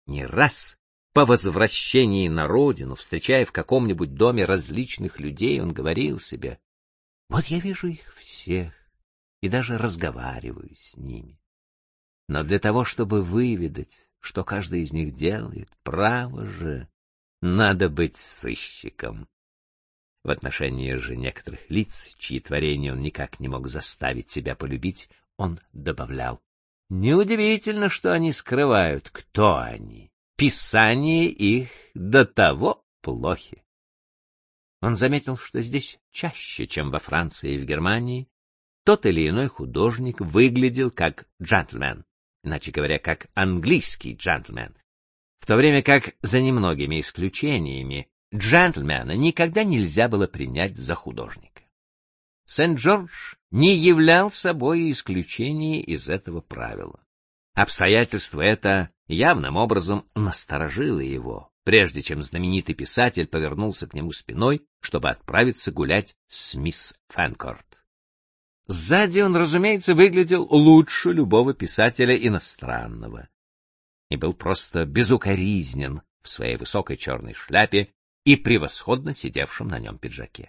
Не раз по возвращении на родину, встречая в каком-нибудь доме различных людей, он говорил себе: вот я вижу их всех и даже разговариваю с ними. Но для того, чтобы выведать, что каждый из них делает, право же, надо быть сыщиком. В отношении же некоторых лиц, чьи творения он никак не мог заставить себя полюбить, он добавлял: неудивительно, что они скрывают, кто они. Писания их до того плохи. Он заметил, что здесь чаще, чем во Франции и в Германии, тот или иной художник выглядел как джентльмен, иначе говоря, как английский джентльмен, в то время как, за немногими исключениями, джентльмена никогда нельзя было принять за художника. Сент-Джордж не являл собой исключение из этого правила. Обстоятельство это явным образом насторожило его, прежде чем знаменитый писатель повернулся к нему спиной, чтобы отправиться гулять с мисс Фэнкорт. Сзади он, разумеется, выглядел лучше любого писателя иностранного и был просто безукоризнен в своей высокой черной шляпе и превосходно сидевшем на нем пиджаке.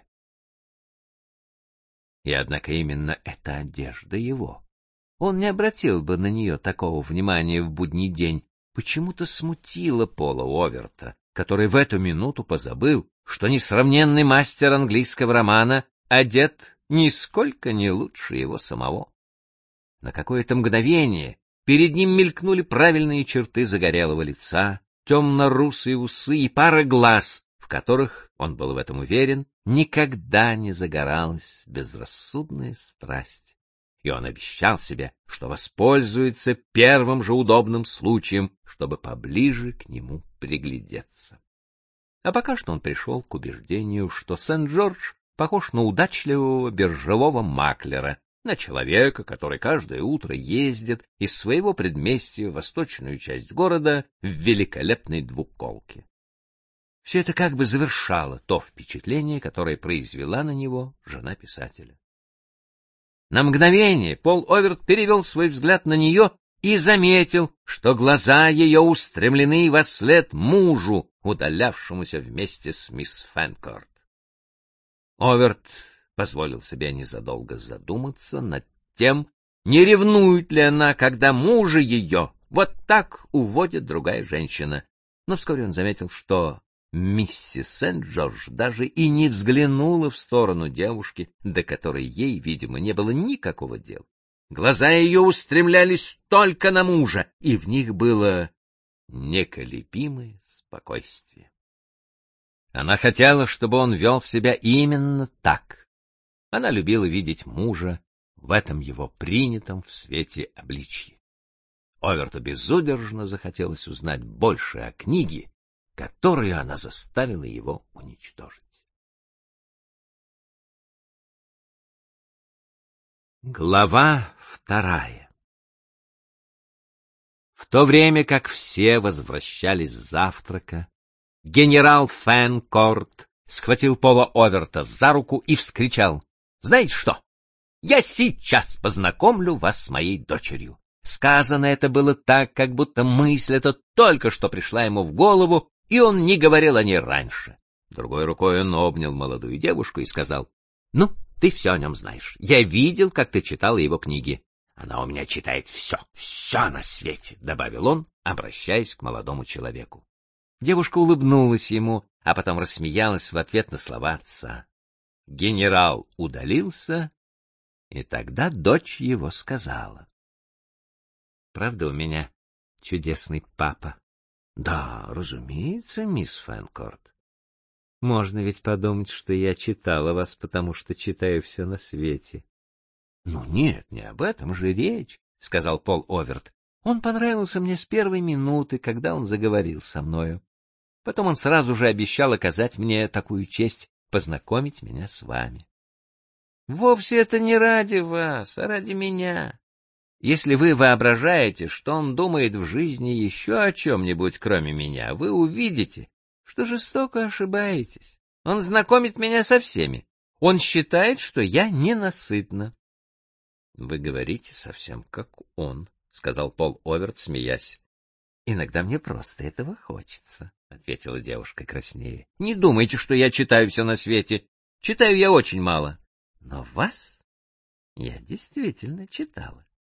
И однако именно эта одежда его, он не обратил бы на нее такого внимания в будний день, почему-то смутила Пола Оверта, который в эту минуту позабыл, что несравненный мастер английского романа одет нисколько не лучше его самого. На какое-то мгновение перед ним мелькнули правильные черты загорелого лица, темно-русые усы и пара глаз, в которых, он был в этом уверен, никогда не загоралась безрассудная страсть. И он обещал себе, что воспользуется первым же удобным случаем, чтобы поближе к нему приглядеться. А пока что он пришел к убеждению, что Сент-Джордж похож на удачливого биржевого маклера, на человека, который каждое утро ездит из своего предместья в восточную часть города в великолепной двуколке. Все это как бы завершало то впечатление, которое произвела на него жена писателя. На мгновение Пол Оверт перевел свой взгляд на нее и заметил, что глаза ее устремлены вослед мужу, удалявшемуся вместе с мисс Фэнкорт. Оверт позволил себе незадолго задуматься над тем, не ревнует ли она, когда мужа ее вот так уводит другая женщина. Но вскоре он заметил, что миссис Сент-Джордж даже и не взглянула в сторону девушки, до которой ей, видимо, не было никакого дела. Глаза ее устремлялись только на мужа, и в них было неколебимое спокойствие. Она хотела, чтобы он вел себя именно так. Она любила видеть мужа в этом его принятом в свете обличье. Оверту безудержно захотелось узнать больше о книге, которую она заставила его уничтожить. Глава 2. В то время как все возвращались с завтрака, генерал Фэнкорт схватил Пола Оверта за руку и вскричал: «Знаете что? Я сейчас познакомлю вас с моей дочерью». Сказано это было так, как будто мысль эта только что пришла ему в голову, и он не говорил о ней раньше. Другой рукой он обнял молодую девушку и сказал: «Ну, ты все о нем знаешь. Я видел, как ты читала его книги. Она у меня читает все на свете», — добавил он, обращаясь к молодому человеку. Девушка улыбнулась ему, а потом рассмеялась в ответ на слова отца. Генерал удалился, и тогда дочь его сказала: «Правда, у меня чудесный папа?» «Да, разумеется, мисс Фэнкорт. Можно ведь подумать, что я читала вас, потому что читаю все на свете». «Ну нет, не об этом же речь», — сказал Пол Оверт. «Он понравился мне с первой минуты, когда он заговорил со мною. Потом он сразу же обещал оказать мне такую честь познакомить меня с вами. Вовсе это не ради вас, а ради меня. Если вы воображаете, что он думает в жизни еще о чем-нибудь, кроме меня, вы увидите, что жестоко ошибаетесь. Он знакомит меня со всеми. Он считает, что я ненасытна». — Вы говорите совсем как он, — сказал Пол Оверт, смеясь. Иногда мне просто этого хочется, — ответила девушка краснее. — Не думайте, что я читаю все на свете. Читаю я очень мало. Но вас я действительно читала.